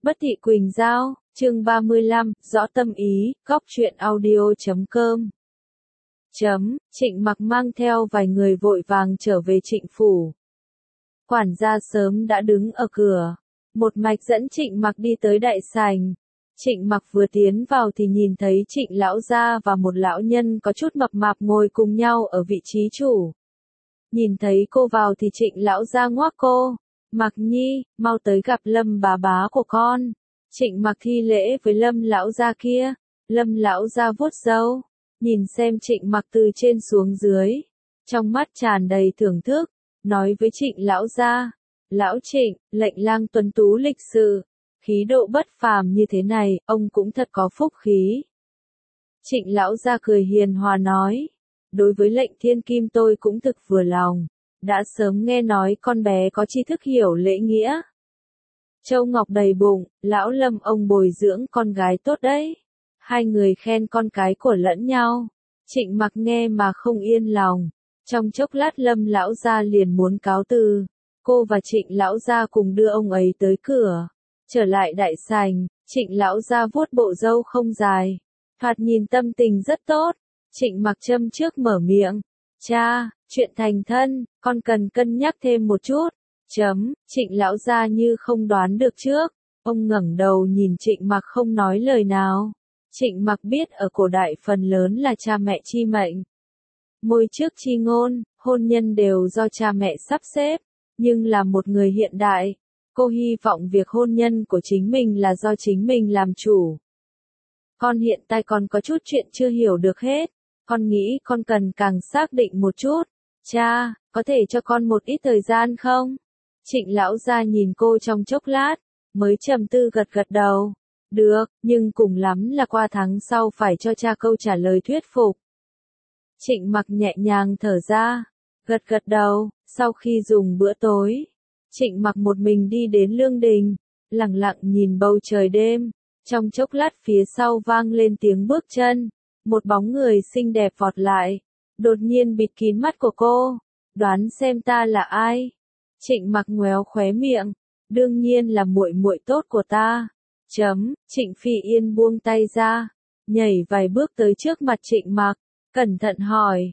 Bất thị Quỳnh Giao, chương 35, rõ tâm ý, góc truyện audio.com. Trịnh Mặc mang theo vài người vội vàng trở về Trịnh phủ. Quản gia sớm đã đứng ở cửa, một mạch dẫn Trịnh Mặc đi tới đại sảnh. Trịnh Mặc vừa tiến vào thì nhìn thấy Trịnh lão gia và một lão nhân có chút mập mạp ngồi cùng nhau ở vị trí chủ. Nhìn thấy cô vào thì Trịnh lão gia ngoác cô, Mặc Nhi, mau tới gặp Lâm bà bá của con. Trịnh Mặc thi lễ với Lâm lão gia kia. Lâm lão gia vuốt râu, nhìn xem Trịnh Mặc từ trên xuống dưới, trong mắt tràn đầy thưởng thức, nói với Trịnh lão gia: "Lão Trịnh, lệnh lang tuấn tú lịch sự, khí độ bất phàm như thế này, ông cũng thật có phúc khí." Trịnh lão gia cười hiền hòa nói: "Đối với lệnh thiên kim tôi cũng thực vừa lòng, đã sớm nghe nói con bé có tri thức hiểu lễ nghĩa. Châu ngọc đầy bụng, lão Lâm ông bồi dưỡng con gái tốt đấy." Hai người khen con cái của lẫn nhau. Trịnh Mặc nghe mà không yên lòng. Trong chốc lát Lâm lão gia liền muốn cáo từ. Cô và Trịnh lão gia cùng đưa ông ấy tới cửa. Trở lại đại sảnh, Trịnh lão gia vuốt bộ râu không dài, thoạt nhìn tâm tình rất tốt. Trịnh Mặc châm trước mở miệng: "Cha, chuyện thành thân, con cần cân nhắc thêm một chút." Trịnh lão gia như không đoán được trước, ông ngẩng đầu nhìn Trịnh Mặc không nói lời nào. Trịnh Mặc biết ở cổ đại phần lớn là cha mẹ chi mệnh. Môi trước chi ngôn, hôn nhân đều do cha mẹ sắp xếp, nhưng là một người hiện đại, cô hy vọng việc hôn nhân của chính mình là do chính mình làm chủ. "Con hiện tại còn có chút chuyện chưa hiểu được hết, con nghĩ con cần càng xác định một chút. Cha, có thể cho con một ít thời gian không?" Trịnh lão gia nhìn cô trong chốc lát, mới trầm tư gật gật đầu. "Được, nhưng cùng lắm là qua tháng sau phải cho cha câu trả lời thuyết phục." Trịnh Mặc nhẹ nhàng thở ra, gật gật đầu. Sau khi dùng bữa tối, Trịnh Mặc một mình đi đến lương đình, lặng lặng nhìn bầu trời đêm. Trong chốc lát phía sau vang lên tiếng bước chân, một bóng người xinh đẹp vọt lại, đột nhiên bịt kín mắt của cô. "Đoán xem ta là ai?" Trịnh Mặc ngoéo khóe miệng: "Đương nhiên là muội muội tốt của ta." Trịnh Phi Yên buông tay ra, nhảy vài bước tới trước mặt Trịnh Mặc, cẩn thận hỏi: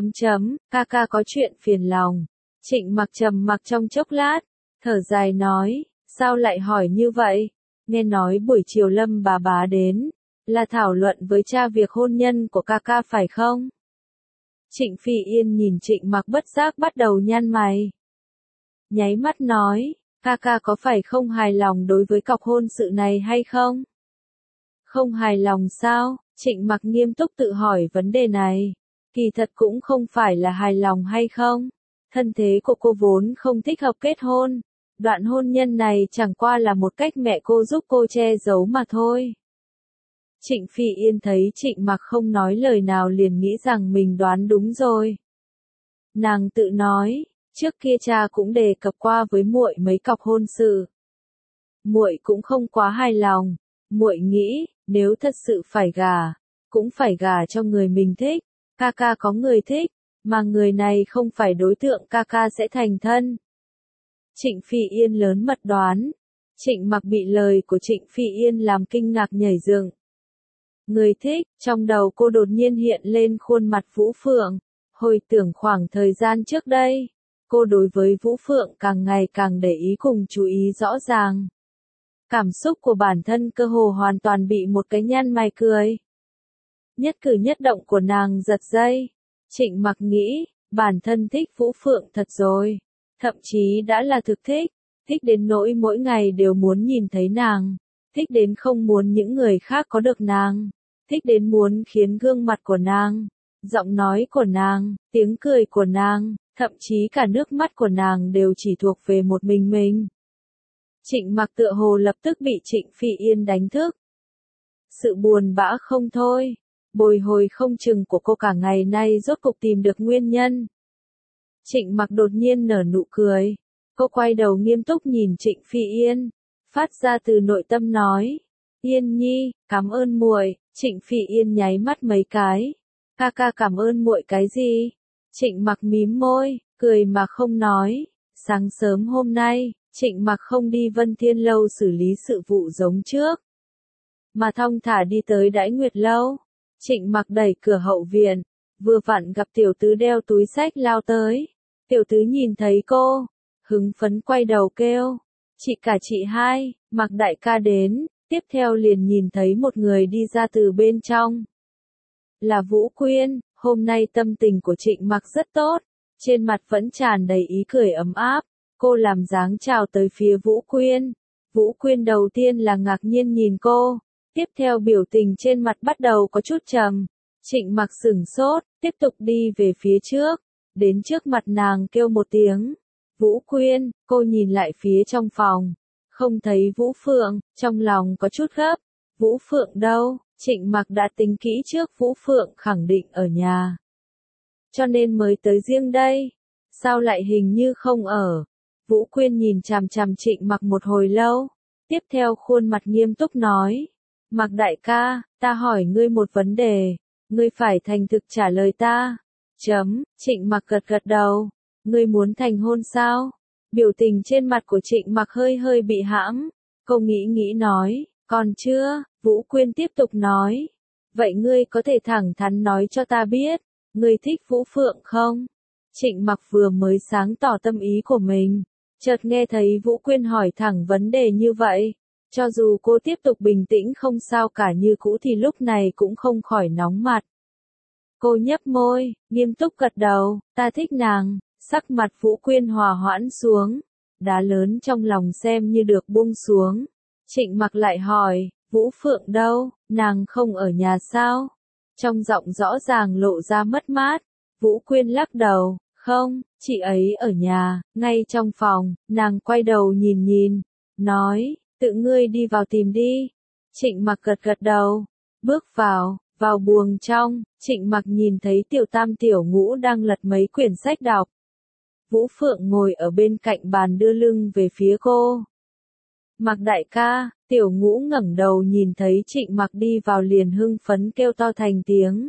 "Ca ca có chuyện phiền lòng." Trịnh Mặc trầm mặc trong chốc lát, thở dài nói: "Sao lại hỏi như vậy? Nghe nói buổi chiều Lâm bà bá đến, là thảo luận với cha việc hôn nhân của ca ca phải không?" Trịnh Phi Yên nhìn Trịnh Mặc bất giác bắt đầu nhăn mày. Nháy mắt nói: "Ca ca có phải không hài lòng đối với cọc hôn sự này hay không?" "Không hài lòng sao?" Trịnh Mặc nghiêm túc tự hỏi vấn đề này. Kỳ thật cũng không phải là hài lòng hay không. Thân thế của cô vốn không thích hợp kết hôn. Đoạn hôn nhân này chẳng qua là một cách mẹ cô giúp cô che giấu mà thôi. Trịnh Phi Yên thấy Trịnh Mặc không nói lời nào liền nghĩ rằng mình đoán đúng rồi. Nàng tự nói: "Trước kia cha cũng đề cập qua với muội mấy cọc hôn sự. Muội cũng không quá hài lòng. Muội nghĩ, nếu thật sự phải gả, cũng phải gả cho người mình thích. Ca ca có người thích, mà người này không phải đối tượng ca ca sẽ thành thân." Trịnh Phi Yên lớn mật đoán. Trịnh Mặc bị lời của Trịnh Phi Yên làm kinh ngạc nhảy dựng. Người thích, trong đầu cô đột nhiên hiện lên khuôn mặt Vũ Phượng. Hồi tưởng khoảng thời gian trước đây, cô đối với Vũ Phượng càng ngày càng để ý cùng chú ý rõ ràng. Cảm xúc của bản thân cơ hồ hoàn toàn bị một cái nhăn mày cười. Nhất cử nhất động của nàng giật dây. Trịnh Mặc nghĩ, bản thân thích Vũ Phượng thật rồi. Thậm chí đã là thực thích. Thích đến nỗi mỗi ngày đều muốn nhìn thấy nàng. Thích đến không muốn những người khác có được nàng. Thích đến muốn khiến gương mặt của nàng, giọng nói của nàng, tiếng cười của nàng, thậm chí cả nước mắt của nàng đều chỉ thuộc về một mình. Trịnh Mặc tựa hồ lập tức bị Trịnh Phi Yên đánh thức. Sự buồn bã không thôi, bồi hồi không chừng của cô cả ngày nay rốt cục tìm được nguyên nhân. Trịnh Mặc đột nhiên nở nụ cười. Cô quay đầu nghiêm túc nhìn Trịnh Phi Yên, phát ra từ nội tâm nói: "Yên Nhi, cảm ơn muội." Trịnh Phi Yên nháy mắt mấy cái. "Ca ca cảm ơn muội cái gì?" Trịnh Mặc mím môi, cười mà không nói. Sáng sớm hôm nay, Trịnh Mặc không đi Vân Thiên Lâu xử lý sự vụ giống trước, mà thong thả đi tới Đãi Nguyệt Lâu. Trịnh Mặc đẩy cửa hậu viện, vừa vặn gặp tiểu tứ đeo túi xách lao tới. Tiểu tứ nhìn thấy cô, hứng phấn quay đầu kêu, chị cả chị hai, Mặc đại ca đến, tiếp theo liền nhìn thấy một người đi ra từ bên trong. Là Vũ Quyên, hôm nay tâm tình của Trịnh Mặc rất tốt, trên mặt vẫn tràn đầy ý cười ấm áp, cô làm dáng chào tới phía Vũ Quyên. Vũ Quyên đầu tiên là ngạc nhiên nhìn cô, tiếp theo biểu tình trên mặt bắt đầu có chút trầm. Trịnh Mặc sửng sốt, tiếp tục đi về phía trước, đến trước mặt nàng kêu một tiếng. Vũ Quyên, cô nhìn lại phía trong phòng, không thấy Vũ Phượng, trong lòng có chút gấp. Vũ Phượng đâu? Trịnh Mặc đã tính kỹ trước Vũ Phượng khẳng định ở nhà, cho nên mới tới riêng đây. Sao lại hình như không ở? Vũ Quyên nhìn chằm chằm Trịnh Mặc một hồi lâu, tiếp theo khuôn mặt nghiêm túc nói. Mặc đại ca, ta hỏi ngươi một vấn đề, ngươi phải thành thực trả lời ta. Trịnh Mặc gật gật đầu. Ngươi muốn thành hôn sao? Biểu tình trên mặt của Trịnh Mặc hơi hơi bị hãm. Cô nghĩ nói, còn chưa. Vũ Quyên tiếp tục nói. Vậy ngươi có thể thẳng thắn nói cho ta biết, ngươi thích Vũ Phượng không? Trịnh Mặc vừa mới sáng tỏ tâm ý của mình, chợt nghe thấy Vũ Quyên hỏi thẳng vấn đề như vậy. Cho dù cô tiếp tục bình tĩnh không sao cả như cũ thì lúc này cũng không khỏi nóng mặt. Cô nhấp môi, nghiêm túc gật đầu, ta thích nàng. Sắc mặt Vũ Quyên hòa hoãn xuống, đá lớn trong lòng xem như được buông xuống. Trịnh Mặc lại hỏi, Vũ Phượng đâu, nàng không ở nhà sao? Trong giọng rõ ràng lộ ra mất mát. Vũ Quyên lắc đầu, không, chị ấy ở nhà, ngay trong phòng. Nàng quay đầu nhìn, nói, tự ngươi đi vào tìm đi. Trịnh Mặc gật gật đầu, bước vào buồng trong. Trịnh Mặc nhìn thấy tiểu tam tiểu ngũ đang lật mấy quyển sách đọc. Vũ Phượng ngồi ở bên cạnh bàn đưa lưng về phía cô. Mặc đại ca, tiểu ngũ ngẩng đầu nhìn thấy Trịnh Mặc đi vào liền hưng phấn kêu to thành tiếng.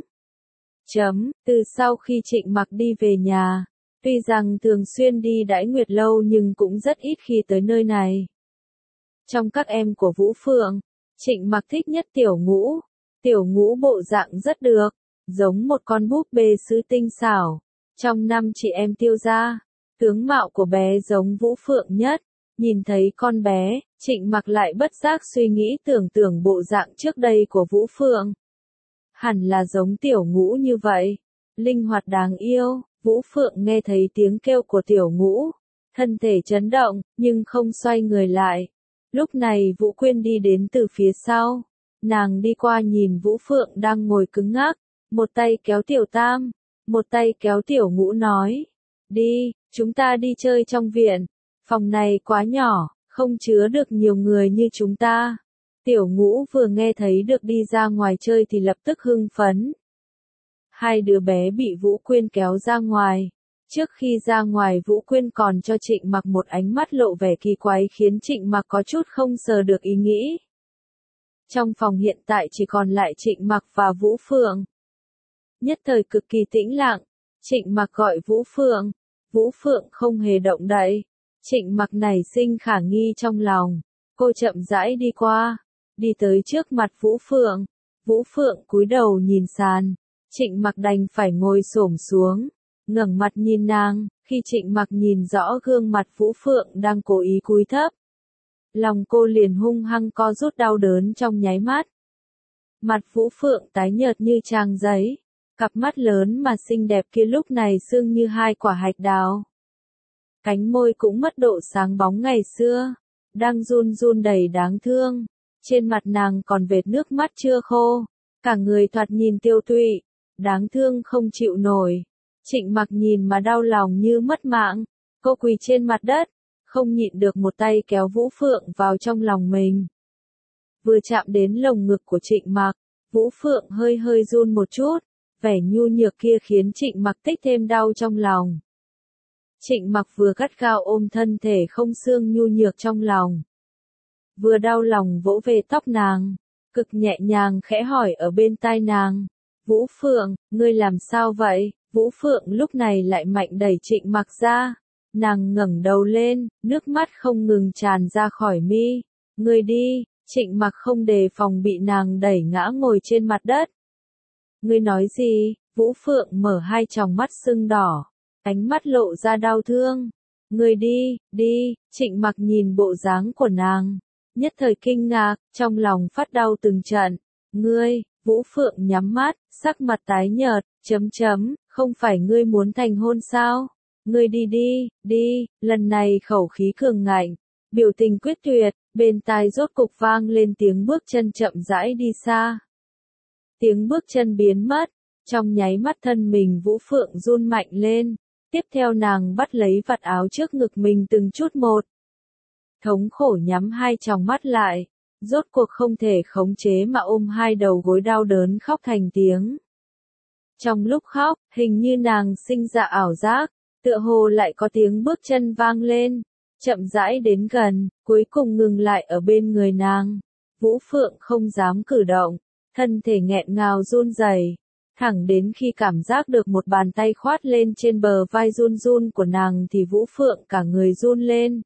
Từ sau khi Trịnh Mặc đi về nhà, tuy rằng thường xuyên đi Đãi Nguyệt Lâu nhưng cũng rất ít khi tới nơi này. Trong các em của Vũ Phượng, Trịnh Mặc thích nhất tiểu ngũ. Tiểu ngũ bộ dạng rất được, giống một con búp bê sứ tinh xảo. Trong 5 chị em Tiêu gia, tướng mạo của bé giống Vũ Phượng nhất. Nhìn thấy con bé, Trịnh Mặc lại bất giác suy nghĩ tưởng bộ dạng trước đây của Vũ Phượng. Hẳn là giống tiểu ngũ như vậy, linh hoạt đáng yêu. Vũ Phượng nghe thấy tiếng kêu của tiểu ngũ, thân thể chấn động, nhưng không xoay người lại. Lúc này Vũ Quyên đi đến từ phía sau, nàng đi qua nhìn Vũ Phượng đang ngồi cứng ngắc, một tay kéo tiểu tam, một tay kéo tiểu ngũ nói, đi, chúng ta đi chơi trong viện, phòng này quá nhỏ, không chứa được nhiều người như chúng ta. Tiểu ngũ vừa nghe thấy được đi ra ngoài chơi thì lập tức hưng phấn. Hai đứa bé bị Vũ Quyên kéo ra ngoài. Trước khi ra ngoài Vũ Quyên còn cho Trịnh Mặc một ánh mắt lộ vẻ kỳ quái khiến Trịnh Mặc có chút không sờ được ý nghĩ. Trong phòng hiện tại chỉ còn lại Trịnh Mặc và Vũ Phượng. Nhất thời cực kỳ tĩnh lặng, Trịnh Mặc gọi Vũ Phượng. Vũ Phượng không hề động đậy. Trịnh Mặc nảy sinh khả nghi trong lòng. Cô chậm rãi đi qua, đi tới trước mặt Vũ Phượng. Vũ Phượng cúi đầu nhìn sàn. Trịnh Mặc đành phải ngồi xổm xuống, ngẩng mặt nhìn nàng. Khi Trịnh Mặc nhìn rõ gương mặt Vũ Phượng đang cố ý cúi thấp, lòng cô liền hung hăng co rút đau đớn trong nháy mắt. Mặt Vũ Phượng tái nhợt như trang giấy, cặp mắt lớn mà xinh đẹp kia lúc này sưng như hai quả hạch đào. Cánh môi cũng mất độ sáng bóng ngày xưa, đang run run đầy đáng thương. Trên mặt nàng còn vệt nước mắt chưa khô, cả người thoạt nhìn tiêu tụy, đáng thương không chịu nổi. Trịnh Mặc nhìn mà đau lòng như mất mạng, cô quỳ trên mặt đất, không nhịn được một tay kéo Vũ Phượng vào trong lòng mình. Vừa chạm đến lồng ngực của Trịnh Mặc, Vũ Phượng hơi hơi run một chút, vẻ nhu nhược kia khiến Trịnh Mặc tích thêm đau trong lòng. Trịnh Mặc vừa gắt gao ôm thân thể không xương nhu nhược trong lòng, vừa đau lòng vỗ về tóc nàng, cực nhẹ nhàng khẽ hỏi ở bên tai nàng, Vũ Phượng, ngươi làm sao vậy? Vũ Phượng lúc này lại mạnh đẩy Trịnh Mặc ra, Nàng ngẩng đầu lên, nước mắt không ngừng tràn ra khỏi mi. Ngươi đi, Trịnh Mặc không đề phòng bị nàng đẩy ngã ngồi trên mặt đất. Ngươi nói gì? Vũ Phượng mở hai tròng mắt sưng đỏ, ánh mắt lộ ra đau thương. Ngươi đi, Trịnh Mặc nhìn bộ dáng của nàng, nhất thời kinh ngạc, trong lòng phát đau từng trận. Ngươi, Vũ Phượng nhắm mắt, sắc mặt tái nhợt, không phải ngươi muốn thành hôn sao? Ngươi đi, lần này khẩu khí cường ngạnh, biểu tình quyết tuyệt, bên tai rốt cục vang lên tiếng bước chân chậm rãi đi xa. Tiếng bước chân biến mất, trong nháy mắt thân mình Vũ Phượng run mạnh lên, tiếp theo nàng bắt lấy vạt áo trước ngực mình từng chút một. Thống khổ nhắm hai tròng mắt lại, rốt cuộc không thể khống chế mà ôm hai đầu gối đau đớn khóc thành tiếng. Trong lúc khóc, hình như nàng sinh ra ảo giác, tựa hồ lại có tiếng bước chân vang lên, chậm rãi đến gần, cuối cùng ngừng lại ở bên người nàng. Vũ Phượng không dám cử động, thân thể nghẹn ngào run rẩy, thẳng đến khi cảm giác được một bàn tay khoát lên trên bờ vai run run của nàng thì Vũ Phượng cả người run lên.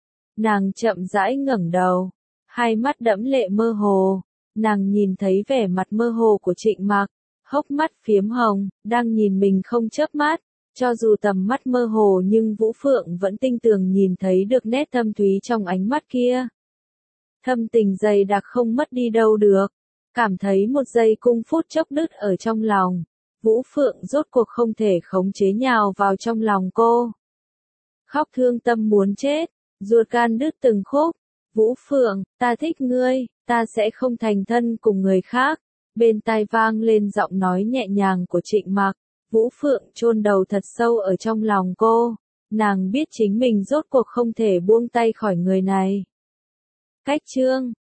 Nàng chậm rãi ngẩng đầu, hai mắt đẫm lệ mơ hồ, nàng nhìn thấy vẻ mặt mơ hồ của Trịnh Mặc, hốc mắt phiếm hồng, đang nhìn mình không chớp mắt. Cho dù tầm mắt mơ hồ nhưng Vũ Phượng vẫn tinh tường nhìn thấy được nét thâm thúy trong ánh mắt kia. Thâm tình dày đặc không mất đi đâu được. Cảm thấy một giây cung phút chốc đứt ở trong lòng. Vũ Phượng rốt cuộc không thể khống chế nhào vào trong lòng cô. Khóc thương tâm muốn chết, ruột gan đứt từng khúc. Vũ Phượng, ta thích ngươi, ta sẽ không thành thân cùng người khác. Bên tai vang lên giọng nói nhẹ nhàng của Trịnh Mặc. Vũ Phượng chôn đầu thật sâu ở trong lòng cô. Nàng biết chính mình rốt cuộc không thể buông tay khỏi người này. Cách chương